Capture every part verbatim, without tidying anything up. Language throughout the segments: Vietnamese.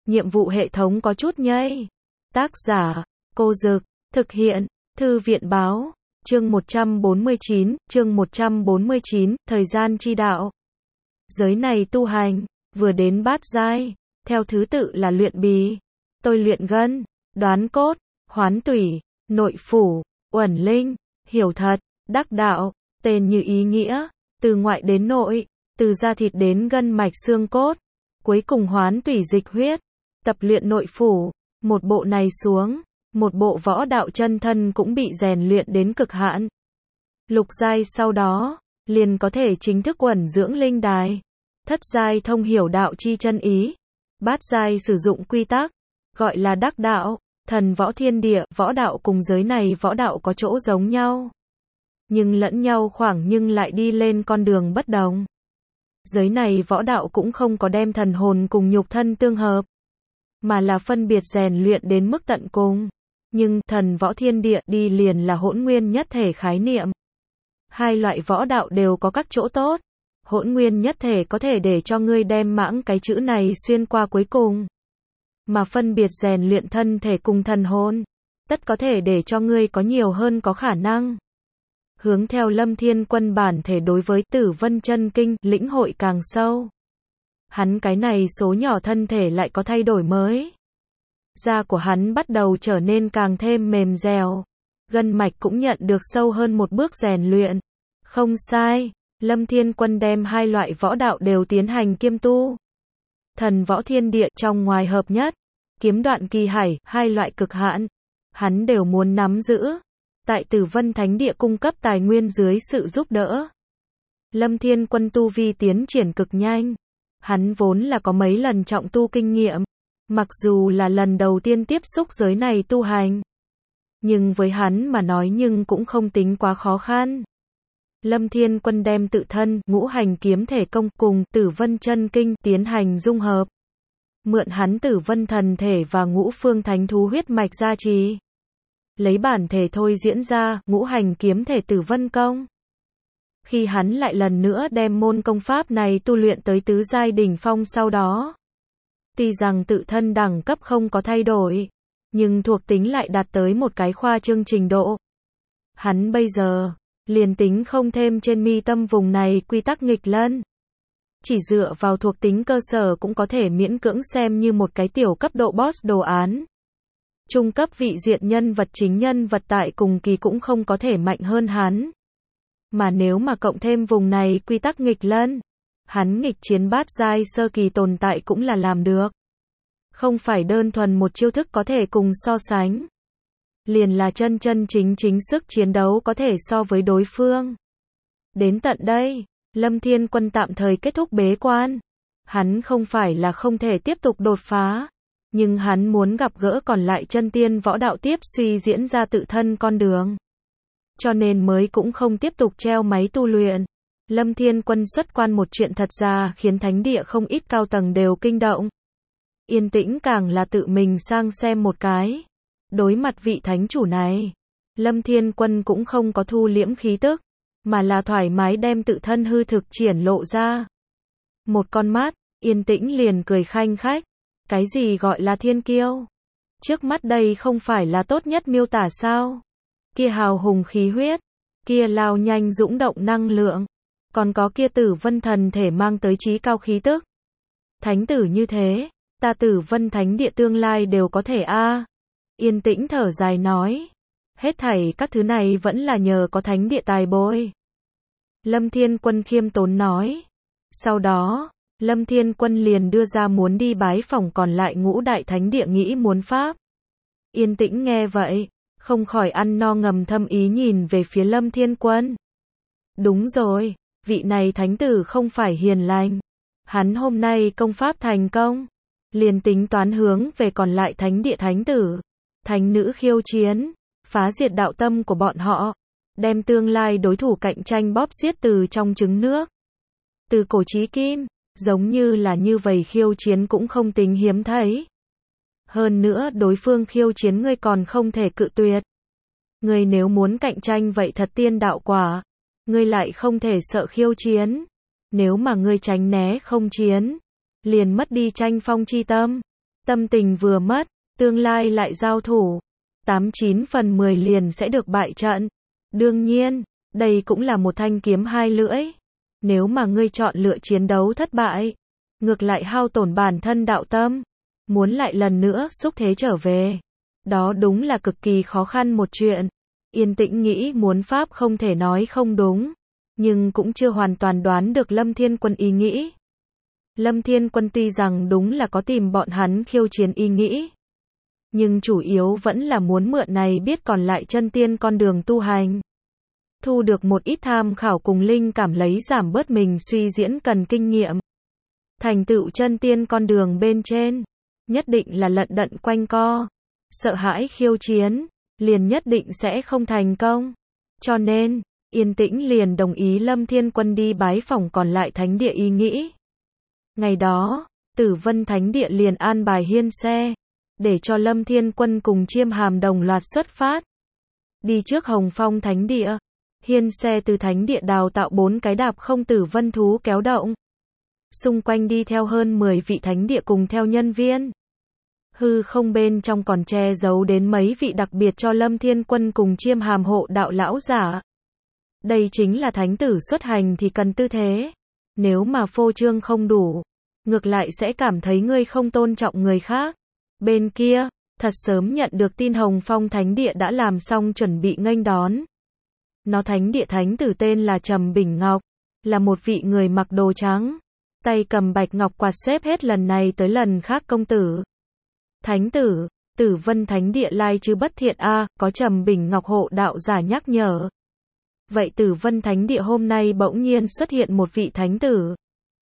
nhiệm vụ hệ thống có chút nhây. Tác giả, Cô Dực, thực hiện, Thư viện Báo, chương một trăm bốn mươi chín, chương một trăm bốn mươi chín, thời gian chi đạo. Giới này tu hành, vừa đến bát giai, theo thứ tự là luyện bì, tôi luyện gân, đoán cốt, hoán tủy, nội phủ, uẩn linh, hiểu thật, đắc đạo, tên như ý nghĩa, từ ngoại đến nội, từ da thịt đến gân mạch xương cốt, cuối cùng hoán tủy dịch huyết, tập luyện nội phủ, một bộ này xuống, một bộ võ đạo chân thân cũng bị rèn luyện đến cực hạn. Lục giai sau đó, liền có thể chính thức uẩn dưỡng linh đài. Thất giai thông hiểu đạo chi chân ý. Bát giai sử dụng quy tắc, gọi là đắc đạo. Thần võ thiên địa, võ đạo cùng giới này võ đạo có chỗ giống nhau, nhưng lẫn nhau khoảng nhưng lại đi lên con đường bất đồng. Giới này võ đạo cũng không có đem thần hồn cùng nhục thân tương hợp, mà là phân biệt rèn luyện đến mức tận cùng. Nhưng thần võ thiên địa đi liền là hỗn nguyên nhất thể khái niệm. Hai loại võ đạo đều có các chỗ tốt. Hỗn nguyên nhất thể có thể để cho ngươi đem mãng cái chữ này xuyên qua cuối cùng, mà phân biệt rèn luyện thân thể cùng thần hồn, tất có thể để cho ngươi có nhiều hơn có khả năng. Hướng theo Lâm Thiên Quân bản thể đối với Tử Vân Chân Kinh, lĩnh hội càng sâu. Hắn cái này số nhỏ thân thể lại có thay đổi mới. Da của hắn bắt đầu trở nên càng thêm mềm dẻo. Gân mạch cũng nhận được sâu hơn một bước rèn luyện. Không sai, Lâm Thiên Quân đem hai loại võ đạo đều tiến hành kiêm tu. Thần võ thiên địa trong ngoài hợp nhất, kiếm đoạn kỳ hải, hai loại cực hạn, hắn đều muốn nắm giữ. Tại Tử Vân Thánh Địa cung cấp tài nguyên dưới sự giúp đỡ, Lâm Thiên Quân tu vi tiến triển cực nhanh. Hắn vốn là có mấy lần trọng tu kinh nghiệm, mặc dù là lần đầu tiên tiếp xúc giới này tu hành, nhưng với hắn mà nói nhưng cũng không tính quá khó khăn. Lâm Thiên Quân đem tự thân, ngũ hành kiếm thể công cùng Tử Vân Chân Kinh tiến hành dung hợp. Mượn hắn Tử Vân thần thể và ngũ phương thánh thú huyết mạch gia trì. Lấy bản thể thôi diễn ra, ngũ hành kiếm thể Tử Vân công. Khi hắn lại lần nữa đem môn công pháp này tu luyện tới tứ giai đỉnh phong sau đó. Tuy rằng tự thân đẳng cấp không có thay đổi, nhưng thuộc tính lại đạt tới một cái khoa trương trình độ. Hắn bây giờ, liền tính không thêm trên mi tâm vùng này quy tắc nghịch lân, chỉ dựa vào thuộc tính cơ sở cũng có thể miễn cưỡng xem như một cái tiểu cấp độ boss đồ án. Trung cấp vị diện nhân vật chính nhân vật tại cùng kỳ cũng không có thể mạnh hơn hắn. Mà nếu mà cộng thêm vùng này quy tắc nghịch lân, hắn nghịch chiến bát giai sơ kỳ tồn tại cũng là làm được. Không phải đơn thuần một chiêu thức có thể cùng so sánh. Liền là chân chân chính chính sức chiến đấu có thể so với đối phương. Đến tận đây, Lâm Thiên Quân tạm thời kết thúc bế quan. Hắn không phải là không thể tiếp tục đột phá, nhưng hắn muốn gặp gỡ còn lại chân tiên võ đạo tiếp suy diễn ra tự thân con đường. Cho nên mới cũng không tiếp tục treo máy tu luyện. Lâm Thiên Quân xuất quan một chuyện thật ra khiến thánh địa không ít cao tầng đều kinh động. Yên tĩnh càng là tự mình sang xem một cái. Đối mặt vị thánh chủ này, Lâm Thiên Quân cũng không có thu liễm khí tức, mà là thoải mái đem tự thân hư thực triển lộ ra. Một con mắt, yên tĩnh liền cười khanh khách. Cái gì gọi là thiên kiêu? Trước mắt đây không phải là tốt nhất miêu tả sao? Kia hào hùng khí huyết, kia lao nhanh dũng động năng lượng, còn có kia Tử Vân thần thể mang tới trí cao khí tức. Thánh tử như thế, ta Tử Vân Thánh Địa tương lai đều có thể a. À. Yên tĩnh thở dài nói, hết thảy các thứ này vẫn là nhờ có Thánh Địa tài bồi. Lâm Thiên Quân khiêm tốn nói. Sau đó, Lâm Thiên Quân liền đưa ra muốn đi bái phỏng còn lại ngũ đại thánh địa nghĩ muốn pháp. Yên tĩnh nghe vậy, không khỏi ăn no ngầm thâm ý nhìn về phía Lâm Thiên Quân. Đúng rồi, vị này thánh tử không phải hiền lành. Hắn hôm nay công pháp thành công, liền tính toán hướng về còn lại thánh địa thánh tử, thánh nữ khiêu chiến, phá diệt đạo tâm của bọn họ, đem tương lai đối thủ cạnh tranh bóp xiết từ trong trứng nước. Từ cổ chí kim, giống như là như vậy khiêu chiến cũng không tính hiếm thấy. Hơn nữa đối phương khiêu chiến ngươi còn không thể cự tuyệt. Ngươi nếu muốn cạnh tranh vậy thật tiên đạo quả, ngươi lại không thể sợ khiêu chiến. Nếu mà ngươi tránh né không chiến, liền mất đi tranh phong chi tâm. Tâm tình vừa mất, tương lai lại giao thủ, tám chín phần mười liền sẽ được bại trận. Đương nhiên, đây cũng là một thanh kiếm hai lưỡi. Nếu mà ngươi chọn lựa chiến đấu thất bại, ngược lại hao tổn bản thân đạo tâm, muốn lại lần nữa xúc thế trở về, đó đúng là cực kỳ khó khăn một chuyện. Yên Tĩnh nghĩ muốn pháp không thể nói không đúng, nhưng cũng chưa hoàn toàn đoán được Lâm Thiên Quân ý nghĩ. Lâm Thiên Quân tuy rằng đúng là có tìm bọn hắn khiêu chiến ý nghĩ, nhưng chủ yếu vẫn là muốn mượn này biết còn lại chân tiên con đường tu hành. Thu được một ít tham khảo cùng linh cảm lấy giảm bớt mình suy diễn cần kinh nghiệm. Thành tựu chân tiên con đường bên trên, nhất định là lận đận quanh co. Sợ hãi khiêu chiến, liền nhất định sẽ không thành công. Cho nên, Yên Tĩnh liền đồng ý Lâm Thiên Quân đi bái phỏng còn lại thánh địa ý nghĩ. Ngày đó, Tử Vân Thánh Địa liền an bài hiên xe, để cho Lâm Thiên Quân cùng Chiêm Hàm đồng loạt xuất phát. Đi trước Hồng Phong Thánh Địa, hiên xe từ Thánh Địa đào tạo bốn cái đạp không tử vân thú kéo động. Xung quanh đi theo hơn mười vị Thánh Địa cùng theo nhân viên. Hư không bên trong còn che giấu đến mấy vị đặc biệt cho Lâm Thiên Quân cùng Chiêm Hàm hộ đạo lão giả. Đây chính là thánh tử xuất hành thì cần tư thế. Nếu mà phô trương không đủ, ngược lại sẽ cảm thấy ngươi không tôn trọng người khác. Bên kia, thật sớm nhận được tin Hồng Phong Thánh Địa đã làm xong chuẩn bị nghênh đón. Nó Thánh Địa thánh tử tên là Trầm Bình Ngọc, là một vị người mặc đồ trắng, tay cầm bạch ngọc quạt xếp hết lần này tới lần khác công tử. Thánh tử, Tử Vân Thánh Địa lai chứ bất thiện a, có Trầm Bình Ngọc hộ đạo giả nhắc nhở. Vậy Tử Vân Thánh Địa hôm nay bỗng nhiên xuất hiện một vị thánh tử.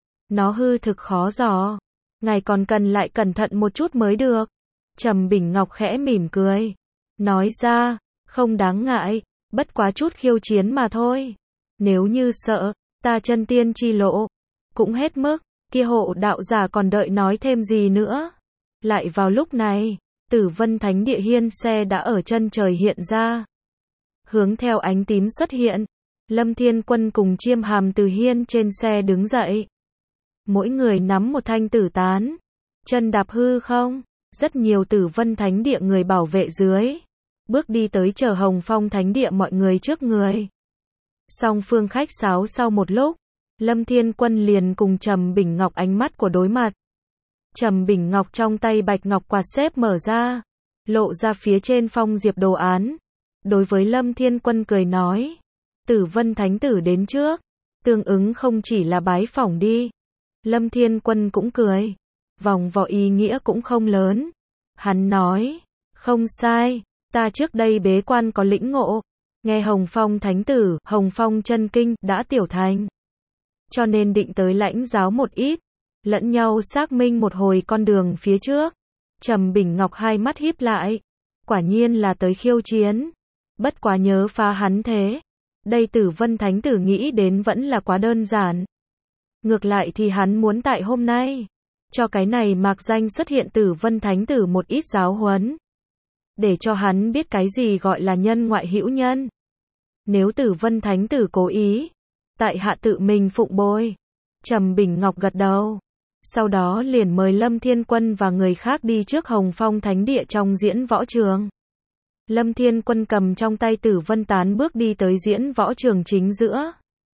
Nó hư thực khó dò, ngài còn cần lại cẩn thận một chút mới được. Trầm Bình Ngọc khẽ mỉm cười, nói ra, không đáng ngại, bất quá chút khiêu chiến mà thôi. Nếu như sợ, ta chân tiên chi lộ, cũng hết mức, kia hộ đạo giả còn đợi nói thêm gì nữa. Lại vào lúc này, Tử Vân Thánh Địa hiên xe đã ở chân trời hiện ra. Hướng theo ánh tím xuất hiện, Lâm Thiên Quân cùng Chiêm Hàm từ hiên trên xe đứng dậy. Mỗi người nắm một thanh tử tán, chân đạp hư không, rất nhiều Tử Vân Thánh Địa người bảo vệ dưới. Bước đi tới chờ Hồng Phong Thánh Địa mọi người trước người. Song phương khách sáo sau một lúc, Lâm Thiên Quân liền cùng Trầm Bình Ngọc ánh mắt của đối mặt. Trầm Bình Ngọc trong tay bạch ngọc quạt xếp mở ra, lộ ra phía trên phong diệp đồ án. Đối với Lâm Thiên Quân cười nói, Tử Vân Thánh Tử đến trước, tương ứng không chỉ là bái phỏng đi. Lâm Thiên Quân cũng cười, vòng vò ý nghĩa cũng không lớn. Hắn nói, không sai, ta trước đây bế quan có lĩnh ngộ, nghe Hồng Phong Thánh Tử, Hồng Phong chân kinh đã tiểu thành. Cho nên định tới lãnh giáo một ít, lẫn nhau xác minh một hồi con đường phía trước. Trầm Bình Ngọc hai mắt híp lại, quả nhiên là tới khiêu chiến. Bất quá nhớ phá hắn thế. Đây Tử Vân Thánh Tử nghĩ đến vẫn là quá đơn giản. Ngược lại thì hắn muốn tại hôm nay, cho cái này mạc danh xuất hiện Tử Vân Thánh Tử một ít giáo huấn. Để cho hắn biết cái gì gọi là nhân ngoại hữu nhân. Nếu Tử Vân Thánh Tử cố ý, tại hạ tự mình phụng bồi. Trầm Bình Ngọc gật đầu. Sau đó liền mời Lâm Thiên Quân và người khác đi trước Hồng Phong Thánh Địa trong diễn võ trường. Lâm Thiên Quân cầm trong tay Tử Vân Tán bước đi tới diễn võ trường chính giữa.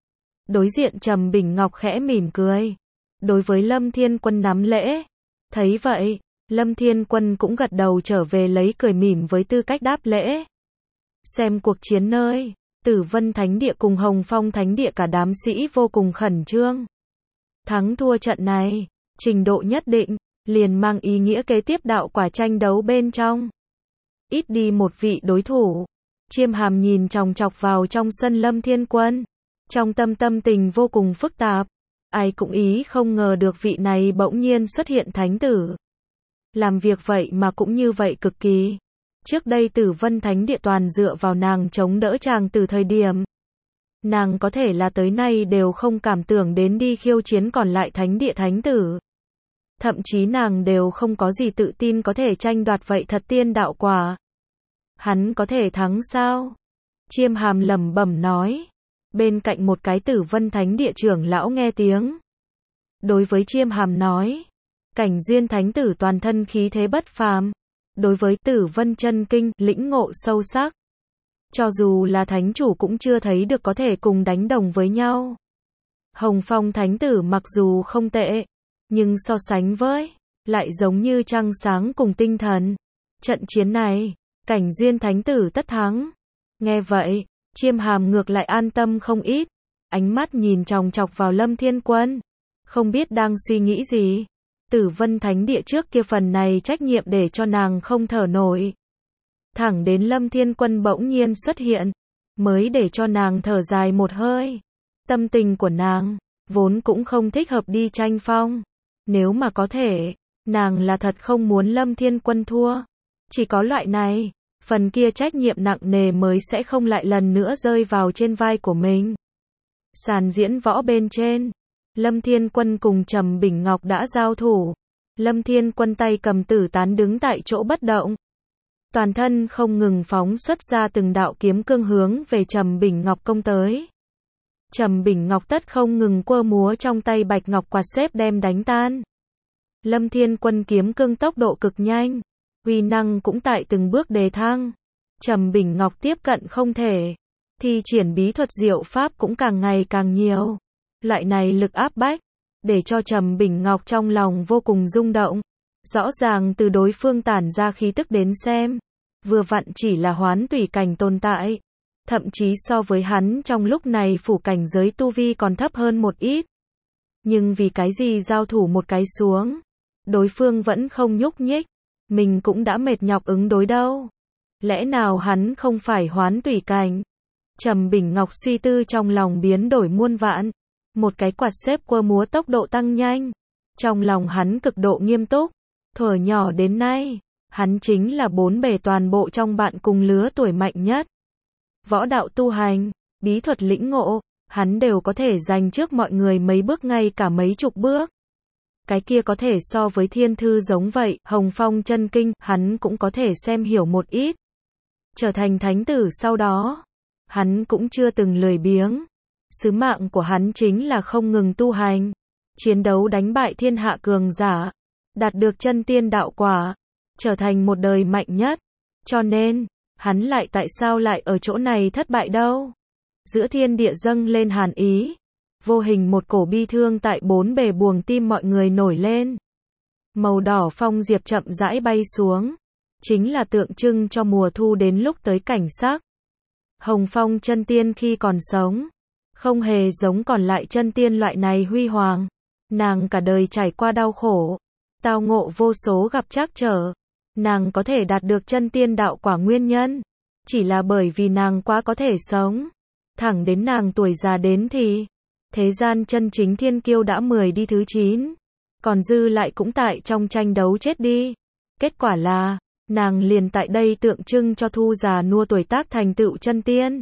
Đối diện Trầm Bình Ngọc khẽ mỉm cười. Đối với Lâm Thiên Quân nắm lễ. Thấy vậy, Lâm Thiên Quân cũng gật đầu trở về lấy cười mỉm với tư cách đáp lễ. Xem cuộc chiến nơi, Tử Vân Thánh Địa cùng Hồng Phong Thánh Địa cả đám sĩ vô cùng khẩn trương. Thắng thua trận này, trình độ nhất định, liền mang ý nghĩa kế tiếp đạo quả tranh đấu bên trong. Ít đi một vị đối thủ. Chiêm Hàm nhìn chòng chọc vào trong sân Lâm Thiên Quân. Trong tâm tâm tình vô cùng phức tạp. Ai cũng ý không ngờ được vị này bỗng nhiên xuất hiện thánh tử. Làm việc vậy mà cũng như vậy cực kỳ. Trước đây Tử Vân Thánh Địa toàn dựa vào nàng chống đỡ chàng từ thời điểm. Nàng có thể là tới nay đều không cảm tưởng đến đi khiêu chiến còn lại Thánh Địa thánh tử. Thậm chí nàng đều không có gì tự tin có thể tranh đoạt vậy thật tiên đạo quả. Hắn có thể thắng sao? Chiêm Hàm lẩm bẩm nói. Bên cạnh một cái Tử Vân Thánh Địa trưởng lão nghe tiếng. Đối với Chiêm Hàm nói. Cảnh Duyên Thánh Tử toàn thân khí thế bất phàm, đối với Tử Vân Chân Kinh lĩnh ngộ sâu sắc. Cho dù là thánh chủ cũng chưa thấy được có thể cùng đánh đồng với nhau. Hồng Phong Thánh Tử mặc dù không tệ, nhưng so sánh với, lại giống như trăng sáng cùng tinh thần. Trận chiến này, Cảnh Duyên Thánh Tử tất thắng. Nghe vậy, Chiêm Hàm ngược lại an tâm không ít, ánh mắt nhìn chòng chọc vào Lâm Thiên Quân, không biết đang suy nghĩ gì. Tử Vân Thánh Địa trước kia phần này trách nhiệm để cho nàng không thở nổi. Thẳng đến Lâm Thiên Quân bỗng nhiên xuất hiện, mới để cho nàng thở dài một hơi. Tâm tình của nàng, vốn cũng không thích hợp đi tranh phong. Nếu mà có thể, nàng là thật không muốn Lâm Thiên Quân thua. Chỉ có loại này, phần kia trách nhiệm nặng nề mới sẽ không lại lần nữa rơi vào trên vai của mình. Sàn diễn võ bên trên, Lâm Thiên Quân cùng Trầm Bình Ngọc đã giao thủ. Lâm Thiên Quân tay cầm tử tán đứng tại chỗ bất động. Toàn thân không ngừng phóng xuất ra từng đạo kiếm cương hướng về Trầm Bình Ngọc công tới. Trầm Bình Ngọc tất không ngừng quơ múa trong tay bạch ngọc quạt xếp đem đánh tan. Lâm Thiên Quân kiếm cương tốc độ cực nhanh, uy năng cũng tại từng bước đề thăng. Trầm Bình Ngọc tiếp cận không thể, thi triển bí thuật diệu pháp cũng càng ngày càng nhiều. Loại này lực áp bách, để cho Trầm Bình Ngọc trong lòng vô cùng rung động. Rõ ràng từ đối phương tản ra khí tức đến xem, vừa vặn chỉ là hoán tùy cảnh tồn tại. Thậm chí so với hắn trong lúc này phủ cảnh giới tu vi còn thấp hơn một ít. Nhưng vì cái gì giao thủ một cái xuống, đối phương vẫn không nhúc nhích, mình cũng đã mệt nhọc ứng đối đâu. Lẽ nào hắn không phải hoán tùy cảnh? Trầm Bình Ngọc suy tư trong lòng biến đổi muôn vạn. Một cái quạt xếp quơ múa tốc độ tăng nhanh. Trong lòng hắn cực độ nghiêm túc. Thuở nhỏ đến nay, hắn chính là bốn bề toàn bộ trong bạn cùng lứa tuổi mạnh nhất. Võ đạo tu hành, bí thuật lĩnh ngộ, hắn đều có thể giành trước mọi người mấy bước ngay cả mấy chục bước. Cái kia có thể so với thiên thư giống vậy, Hồng Phong Chân Kinh, hắn cũng có thể xem hiểu một ít. Trở thành thánh tử sau đó, hắn cũng chưa từng lười biếng. Sứ mạng của hắn chính là không ngừng tu hành, chiến đấu đánh bại thiên hạ cường giả, đạt được chân tiên đạo quả, trở thành một đời mạnh nhất. Cho nên, hắn lại tại sao lại ở chỗ này thất bại đâu? Giữa thiên địa dâng lên hàn ý, vô hình một cổ bi thương tại bốn bề buồng tim mọi người nổi lên. Màu đỏ phong diệp chậm rãi bay xuống, chính là tượng trưng cho mùa thu đến lúc tới cảnh sắc. Hồng Phong chân tiên khi còn sống, không hề giống còn lại chân tiên loại này huy hoàng. Nàng cả đời trải qua đau khổ, tao ngộ vô số gặp trắc trở. Nàng có thể đạt được chân tiên đạo quả nguyên nhân, chỉ là bởi vì nàng quá có thể sống. Thẳng đến nàng tuổi già đến thì, thế gian chân chính thiên kiêu đã mười đi thứ chín, còn dư lại cũng tại trong tranh đấu chết đi. Kết quả là, nàng liền tại đây tượng trưng cho thu già nua tuổi tác thành tựu chân tiên.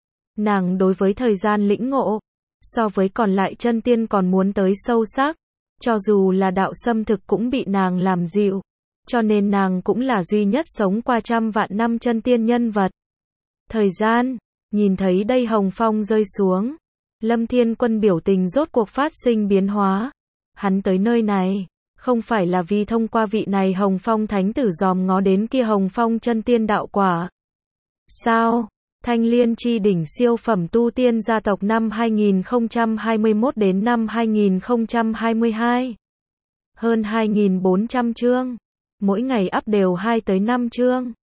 Nàng đối với thời gian lĩnh ngộ, so với còn lại chân tiên còn muốn tới sâu sắc, cho dù là đạo xâm thực cũng bị nàng làm dịu. Cho nên nàng cũng là duy nhất sống qua trăm vạn năm chân tiên nhân vật. Thời gian, nhìn thấy đây hồng phong rơi xuống, Lâm Thiên Quân biểu tình rốt cuộc phát sinh biến hóa. Hắn tới nơi này, không phải là vì thông qua vị này hồng phong thánh tử dòm ngó đến kia hồng phong chân tiên đạo quả. Sao? Thanh Liên chi đỉnh siêu phẩm tu tiên gia tộc năm hai nghìn không trăm hai mươi mốt đến năm hai nghìn không trăm hai mươi hai. Hơn hai nghìn bốn trăm chương. Mỗi ngày up đều hai tới năm chương.